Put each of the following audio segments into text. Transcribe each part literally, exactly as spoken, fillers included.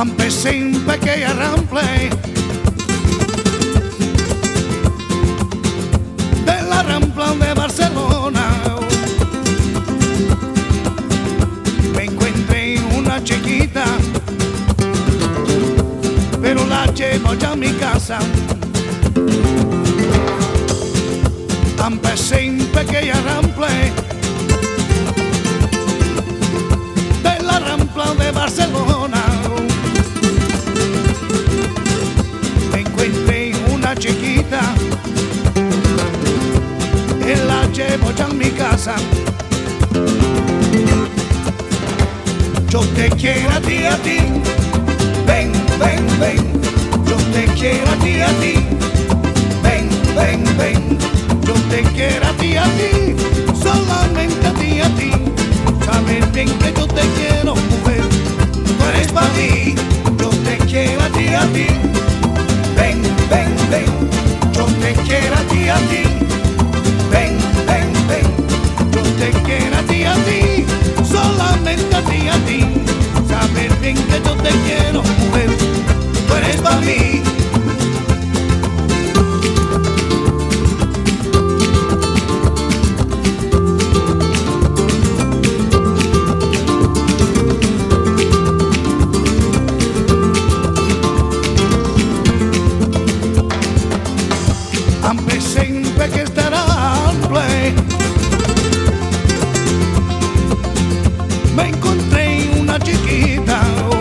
Empecé en pequeña rample de la Rampla de Barcelona. Me encontré una chiquita, pero la llevo ya a mi casa. Empecé en pequeña rample de la Rampla de Barcelona. Me encontré una chiquita y la llevo ya a mi casa. Yo te quiero a ti, a ti, ven, ven, ven. Yo te quiero a ti, a ti, ven, ven, ven. Yo te quiero a ti, a ti, solamente a ti, a ti. Sabes bien que yo te quiero, mujer, tú eres para mí. Yo te quiero a ti, a ti, ven, ven, ven. Yo te quiero a ti, a ti, ven, ven, ven. Yo te quiero a ti, a ti, solamente a ti, a ti. Sabes bien que yo te quiero, mujer, tú eres para mí. Empecé en pequeña rample, me encontré una chiquita.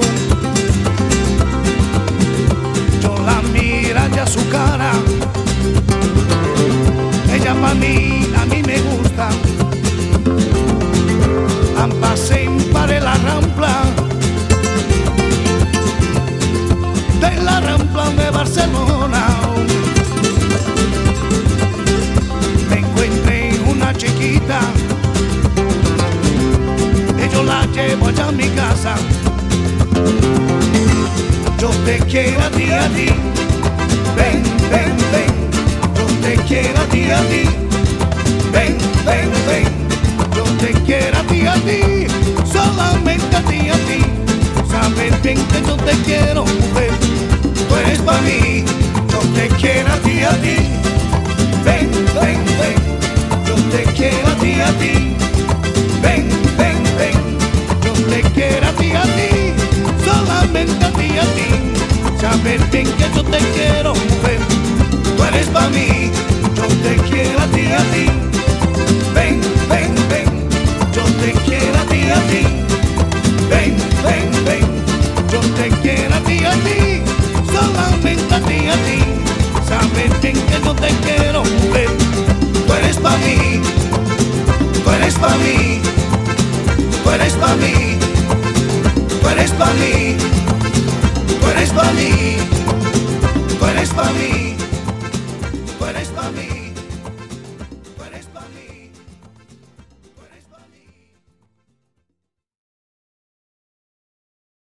Yo la mira ya su cara, ella pa' mí, a mí me gusta. Empecé en para la Rampla de la Rampla de Barcelona. Chiquita, y yo la llevo allá a mi casa. Yo te quiero a ti, a ti, ven, ven, ven. Yo te quiero a ti, a ti, ven, ven, ven. Yo te quiero a ti, a ti, solamente a ti, a ti. Sabes bien que yo te quiero, mujer, tú eres para mí. Yo te quiero a ti, a ti, ven, ven, ven. Yo te quiero a ti, a ti, ven, ven, ven. Yo te quiero a ti, a ti, solamente a ti, a ti. Sabes bien que yo te quiero, mujer, tú eres para mí. Yo te quiero a ti, a ti, ven, ven, ven. Yo te quiero a ti, a ti, ven, ven, ven. Yo te quiero a ti, a ti, solamente a ti, a ti. Sabes bien que yo te quiero, mujer, tú eres para mí, tú eres para mí, tú eres para mí, tú eres para mí, tú eres para mí, tú eres para mí.